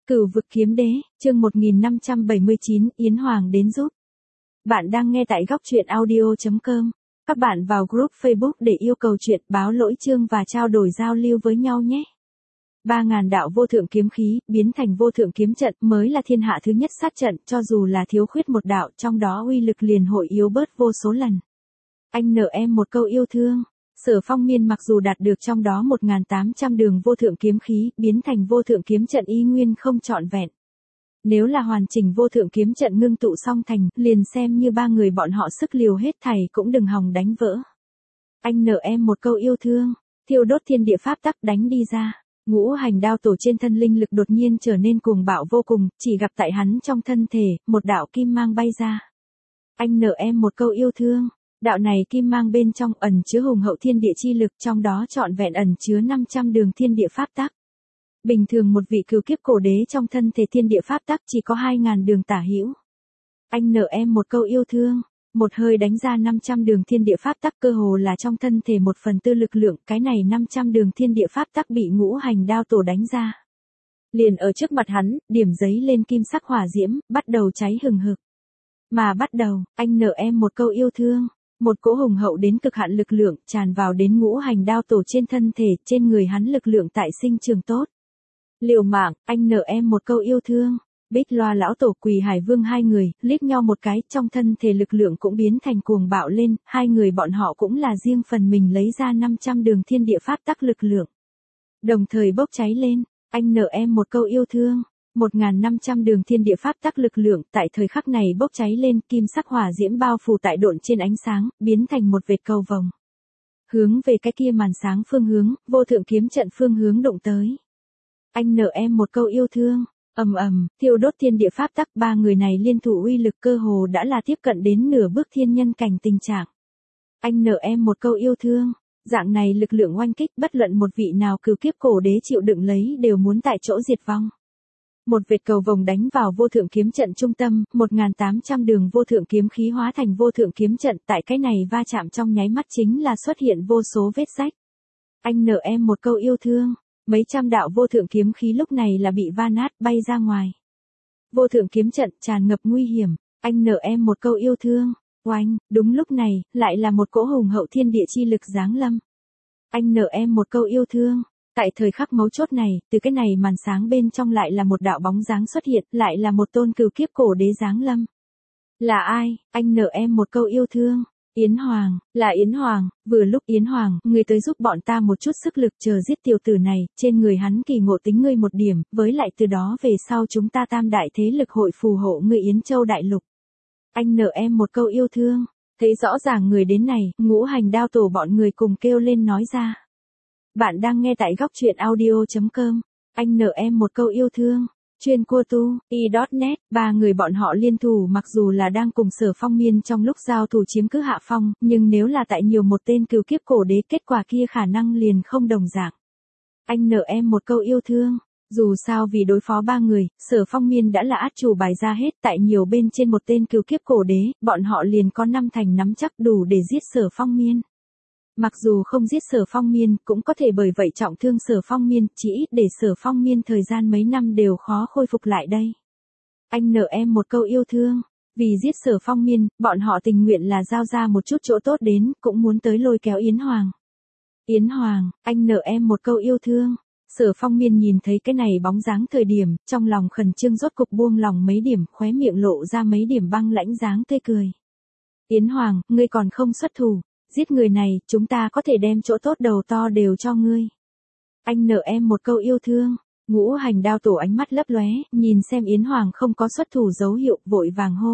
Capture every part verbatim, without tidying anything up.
Cửu vực kiếm đế, chương một nghìn năm trăm bảy mươi chín, Yến Hoàng đến giúp. Bạn đang nghe tại góc truyện audio chấm com. Các bạn vào group Facebook để yêu cầu chuyện, báo lỗi chương và trao đổi giao lưu với nhau nhé. Ba ngàn đạo vô thượng kiếm khí, biến thành vô thượng kiếm trận mới là thiên hạ thứ nhất sát trận, cho dù là thiếu khuyết một đạo trong đó uy lực liền hội yếu bớt vô số lần. Anh nợ em một câu yêu thương. Sở Phong Miên mặc dù đạt được trong đó một nghìn tám trăm đường vô thượng kiếm khí, biến thành vô thượng kiếm trận y nguyên không trọn vẹn. Nếu là hoàn chỉnh vô thượng kiếm trận ngưng tụ song thành, liền xem như ba người bọn họ sức liều hết thảy cũng đừng hòng đánh vỡ. Anh nợ em một câu yêu thương, thiêu đốt thiên địa pháp tắc đánh đi ra. Ngũ hành đao tổ trên thân linh lực đột nhiên trở nên cuồng bạo vô cùng, chỉ gặp tại hắn trong thân thể, một đạo kim mang bay ra. Anh nợ em một câu yêu thương. Đạo này kim mang bên trong ẩn chứa hùng hậu thiên địa chi lực, trong đó trọn vẹn ẩn chứa năm trăm đường thiên địa pháp tắc. Bình thường một vị cửu kiếp cổ đế trong thân thể thiên địa pháp tắc chỉ có hai nghìn đường tả hữu. Anh nợ em một câu yêu thương, một hơi đánh ra năm trăm đường thiên địa pháp tắc, cơ hồ là trong thân thể một phần tư lực lượng, cái này năm trăm đường thiên địa pháp tắc bị ngũ hành đao tổ đánh ra. Liền ở trước mặt hắn, điểm giấy lên kim sắc hỏa diễm, bắt đầu cháy hừng hực. Mà bắt đầu, anh nợ em một câu yêu thương. Một cỗ hùng hậu đến cực hạn lực lượng tràn vào đến ngũ hành đao tổ trên thân thể, trên người hắn lực lượng tại sinh trường tốt. Liều mạng, anh nợ em một câu yêu thương. Bích Loa lão tổ Quỳ Hải Vương hai người, liếc nhau một cái, trong thân thể lực lượng cũng biến thành cuồng bạo lên, hai người bọn họ cũng là riêng phần mình lấy ra năm trăm đường thiên địa pháp tắc lực lượng. Đồng thời bốc cháy lên, anh nợ em một câu yêu thương. một nghìn năm trăm đường thiên địa pháp tắc lực lượng tại thời khắc này bốc cháy lên, kim sắc hỏa diễm bao phủ tại độn trên ánh sáng, biến thành một vệt cầu vồng. Hướng về cái kia màn sáng phương hướng, vô thượng kiếm trận phương hướng đụng tới. Anh nợ em một câu yêu thương, ầm ầm, thiêu đốt thiên địa pháp tắc, ba người này liên thủ uy lực cơ hồ đã là tiếp cận đến nửa bước thiên nhân cảnh tình trạng. Anh nợ em một câu yêu thương. Dạng này lực lượng oanh kích, bất luận một vị nào cửu kiếp cổ đế chịu đựng lấy đều muốn tại chỗ diệt vong. Một vệt cầu vồng đánh vào vô thượng kiếm trận trung tâm, một nghìn tám trăm đường vô thượng kiếm khí hóa thành vô thượng kiếm trận, tại cái này va chạm trong nháy mắt chính là xuất hiện vô số vết rách. Anh nợ em một câu yêu thương, mấy trăm đạo vô thượng kiếm khí lúc này là bị va nát bay ra ngoài. Vô thượng kiếm trận tràn ngập nguy hiểm, anh nợ em một câu yêu thương, oanh, đúng lúc này, lại là một cỗ hùng hậu thiên địa chi lực giáng lâm. Anh nợ em một câu yêu thương. Tại thời khắc mấu chốt này, từ cái này màn sáng bên trong lại là một đạo bóng dáng xuất hiện, lại là một tôn cửu kiếp cổ đế giáng lâm. Là ai? Anh nợ em một câu yêu thương. Yến Hoàng, là Yến Hoàng, vừa lúc Yến Hoàng, ngươi tới giúp bọn ta một chút sức lực chờ giết tiểu tử này, trên người hắn kỳ ngộ tính ngươi một điểm, với lại từ đó về sau chúng ta tam đại thế lực hội phù hộ ngươi Yến Châu đại lục. Anh nợ em một câu yêu thương. Thấy rõ ràng người đến này, ngũ hành đao tổ bọn người cùng kêu lên nói ra. Bạn đang nghe tại góc truyện audio chấm com. Anh nợ em một câu yêu thương. Chuyên cua tu, y chấm net, ba người bọn họ liên thủ mặc dù là đang cùng Sở Phong Miên trong lúc giao thủ chiếm cứ hạ phong, nhưng nếu là tại nhiều một tên cửu kiếp cổ đế, kết quả kia khả năng liền không đồng dạng. Anh nợ em một câu yêu thương. Dù sao vì đối phó ba người, Sở Phong Miên đã là át chủ bài ra hết, tại nhiều bên trên một tên cửu kiếp cổ đế, bọn họ liền có năm thành nắm chắc đủ để giết Sở Phong Miên. Mặc dù không giết Sở Phong Miên, cũng có thể bởi vậy trọng thương Sở Phong Miên, chỉ ít để Sở Phong Miên thời gian mấy năm đều khó khôi phục lại đây. Anh nợ em một câu yêu thương. Vì giết Sở Phong Miên, bọn họ tình nguyện là giao ra một chút chỗ tốt đến, cũng muốn tới lôi kéo Yến Hoàng. Yến Hoàng, anh nợ em một câu yêu thương. Sở Phong Miên nhìn thấy cái này bóng dáng thời điểm, trong lòng khẩn trương rốt cục buông lòng mấy điểm, khóe miệng lộ ra mấy điểm băng lãnh dáng tươi cười. Yến Hoàng, ngươi còn không xuất thủ. Giết người này, chúng ta có thể đem chỗ tốt đầu to đều cho ngươi. Anh nợ em một câu yêu thương. Ngũ hành đao tổ ánh mắt lấp lóe, nhìn xem Yến Hoàng không có xuất thủ dấu hiệu, vội vàng hô.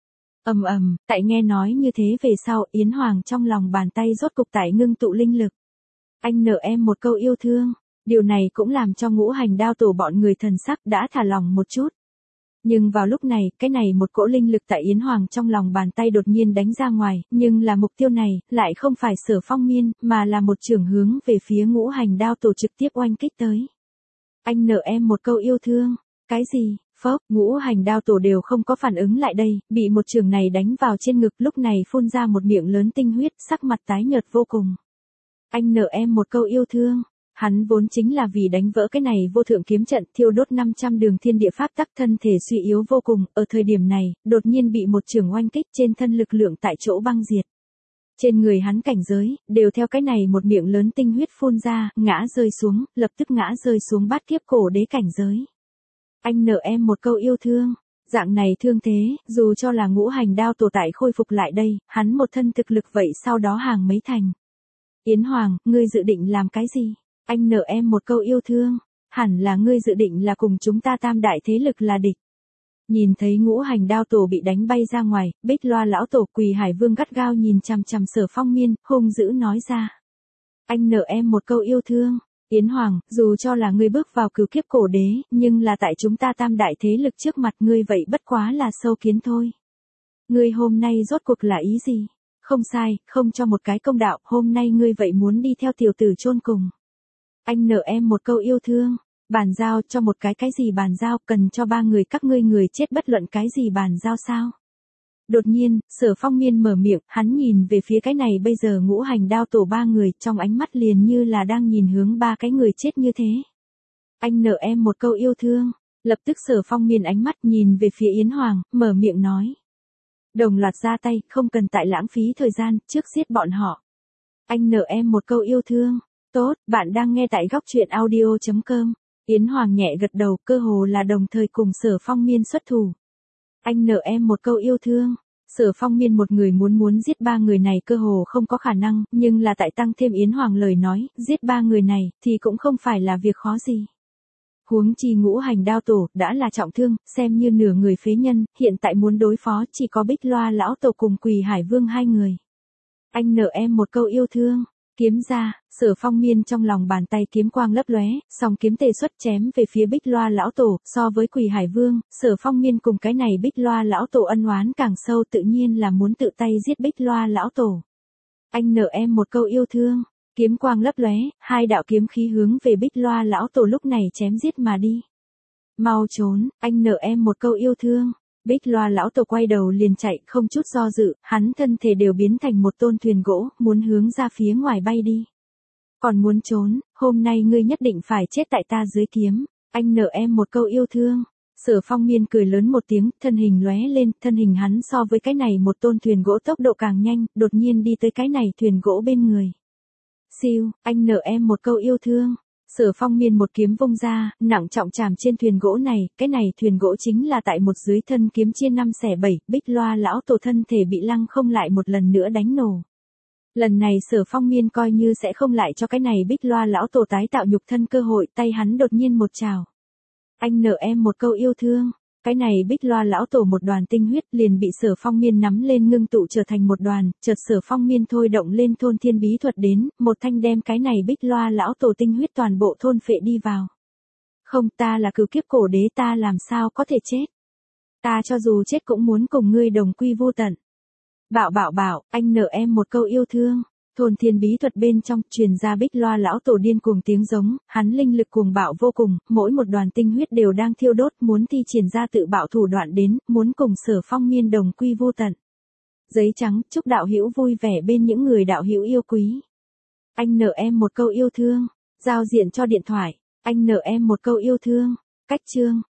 Ầm ầm, tại nghe nói như thế về sau, Yến Hoàng trong lòng bàn tay rốt cục tại ngưng tụ linh lực. Anh nợ em một câu yêu thương. Điều này cũng làm cho ngũ hành đao tổ bọn người thần sắc đã thả lỏng một chút. Nhưng vào lúc này, cái này một cỗ linh lực tại Yến Hoàng trong lòng bàn tay đột nhiên đánh ra ngoài, nhưng là mục tiêu này, lại không phải Sở Phong Miên, mà là một chưởng hướng về phía ngũ hành đao tổ trực tiếp oanh kích tới. Anh nợ em một câu yêu thương. Cái gì? Phốc, ngũ hành đao tổ đều không có phản ứng lại đây, bị một chưởng này đánh vào trên ngực, lúc này phun ra một miệng lớn tinh huyết, sắc mặt tái nhợt vô cùng. Anh nợ em một câu yêu thương. Hắn vốn chính là vì đánh vỡ cái này vô thượng kiếm trận, thiêu đốt năm trăm đường thiên địa pháp tắc, thân thể suy yếu vô cùng, ở thời điểm này, đột nhiên bị một trường oanh kích, trên thân lực lượng tại chỗ băng diệt. Trên người hắn cảnh giới, đều theo cái này một miệng lớn tinh huyết phun ra, ngã rơi xuống, lập tức ngã rơi xuống bát kiếp cổ đế cảnh giới. Anh nợ em một câu yêu thương. Dạng này thương thế, dù cho là ngũ hành đao tổ tại khôi phục lại đây, hắn một thân thực lực vậy sau đó hàng mấy thành. Yến Hoàng, ngươi dự định làm cái gì? Anh nợ em một câu yêu thương. Hẳn là ngươi dự định là cùng chúng ta tam đại thế lực là địch. Nhìn thấy ngũ hành đao tổ bị đánh bay ra ngoài, Bích Loa lão tổ Quỳ Hải Vương gắt gao nhìn chằm chằm Sở Phong Miên, hung dữ nói ra. Anh nợ em một câu yêu thương. Yến Hoàng, dù cho là ngươi bước vào cửu kiếp cổ đế, nhưng là tại chúng ta tam đại thế lực trước mặt ngươi vậy bất quá là sâu kiến thôi. Ngươi hôm nay rốt cuộc là ý gì? Không sai, không cho một cái công đạo, hôm nay ngươi vậy muốn đi theo tiểu tử chôn cùng. Anh nợ em một câu yêu thương. Bàn giao cho một cái cái gì bàn giao, cần cho ba người các ngươi người chết bất luận cái gì bàn giao sao? Đột nhiên, Sở Phong Miên mở miệng, hắn nhìn về phía cái này bây giờ ngũ hành đao tổ ba người, trong ánh mắt liền như là đang nhìn hướng ba cái người chết như thế. Anh nợ em một câu yêu thương. Lập tức Sở Phong Miên ánh mắt nhìn về phía Yến Hoàng, mở miệng nói. Đồng loạt ra tay, không cần tại lãng phí thời gian, trước giết bọn họ. Anh nợ em một câu yêu thương. Tốt, bạn đang nghe tại góc truyện audio chấm com. Yến Hoàng nhẹ gật đầu, cơ hồ là đồng thời cùng Sở Phong Miên xuất thủ. Anh nợ em một câu yêu thương. Sở Phong Miên một người muốn muốn giết ba người này cơ hồ không có khả năng, nhưng là tại tăng thêm Yến Hoàng lời nói, giết ba người này, thì cũng không phải là việc khó gì. Huống chi ngũ hành đao tổ, đã là trọng thương, xem như nửa người phế nhân, hiện tại muốn đối phó chỉ có Bích Loa lão tổ cùng Quỳ Hải Vương hai người. Anh nợ em một câu yêu thương. Kiếm ra, Sở Phong Miên trong lòng bàn tay kiếm quang lấp lóe, song kiếm tề xuất chém về phía Bích Loa lão tổ, so với Quỳ Hải Vương, Sở Phong Miên cùng cái này Bích Loa lão tổ ân oán càng sâu, tự nhiên là muốn tự tay giết Bích Loa lão tổ. Anh nợ em một câu yêu thương. Kiếm quang lấp lóe, hai đạo kiếm khí hướng về Bích Loa lão tổ lúc này chém giết mà đi. Mau trốn, anh nợ em một câu yêu thương. Bích Loa lão tổ quay đầu liền chạy, không chút do dự, hắn thân thể đều biến thành một tôn thuyền gỗ, muốn hướng ra phía ngoài bay đi. Còn muốn trốn, hôm nay ngươi nhất định phải chết tại ta dưới kiếm. Anh nợ em một câu yêu thương. Sở Phong Miên cười lớn một tiếng, thân hình lóe lên, thân hình hắn so với cái này một tôn thuyền gỗ tốc độ càng nhanh, đột nhiên đi tới cái này thuyền gỗ bên người. Siêu, anh nợ em một câu yêu thương. Sở Phong Miên một kiếm vung ra, nặng trọng chạm trên thuyền gỗ này, cái này thuyền gỗ chính là tại một dưới thân kiếm chia năm xẻ bảy, Bích Loa lão tổ thân thể bị lăng không lại một lần nữa đánh nổ. Lần này Sở Phong Miên coi như sẽ không lại cho cái này Bích Loa lão tổ tái tạo nhục thân cơ hội, tay hắn đột nhiên một trào. Anh nợ em một câu yêu thương. Cái này Bích Loa lão tổ một đoàn tinh huyết liền bị Sở Phong Miên nắm lên ngưng tụ trở thành một đoàn, chợt Sở Phong Miên thôi động lên thôn thiên bí thuật đến, một thanh đem cái này Bích Loa lão tổ tinh huyết toàn bộ thôn phệ đi vào. Không, ta là cửu kiếp cổ đế, ta làm sao có thể chết? Ta cho dù chết cũng muốn cùng ngươi đồng quy vô tận. Bảo bảo bảo, anh nợ em một câu yêu thương. Thôn thiên bí thuật bên trong, truyền ra Bích Loa lão tổ điên cuồng tiếng giống, hắn linh lực cuồng bạo vô cùng, mỗi một đoàn tinh huyết đều đang thiêu đốt, muốn thi triển ra tự bạo thủ đoạn đến, muốn cùng Sở Phong Miên đồng quy vô tận. Giấy trắng, chúc đạo hữu vui vẻ bên những người đạo hữu yêu quý. Anh nợ em một câu yêu thương. Giao diện cho điện thoại. Anh nợ em một câu yêu thương. Cách chương.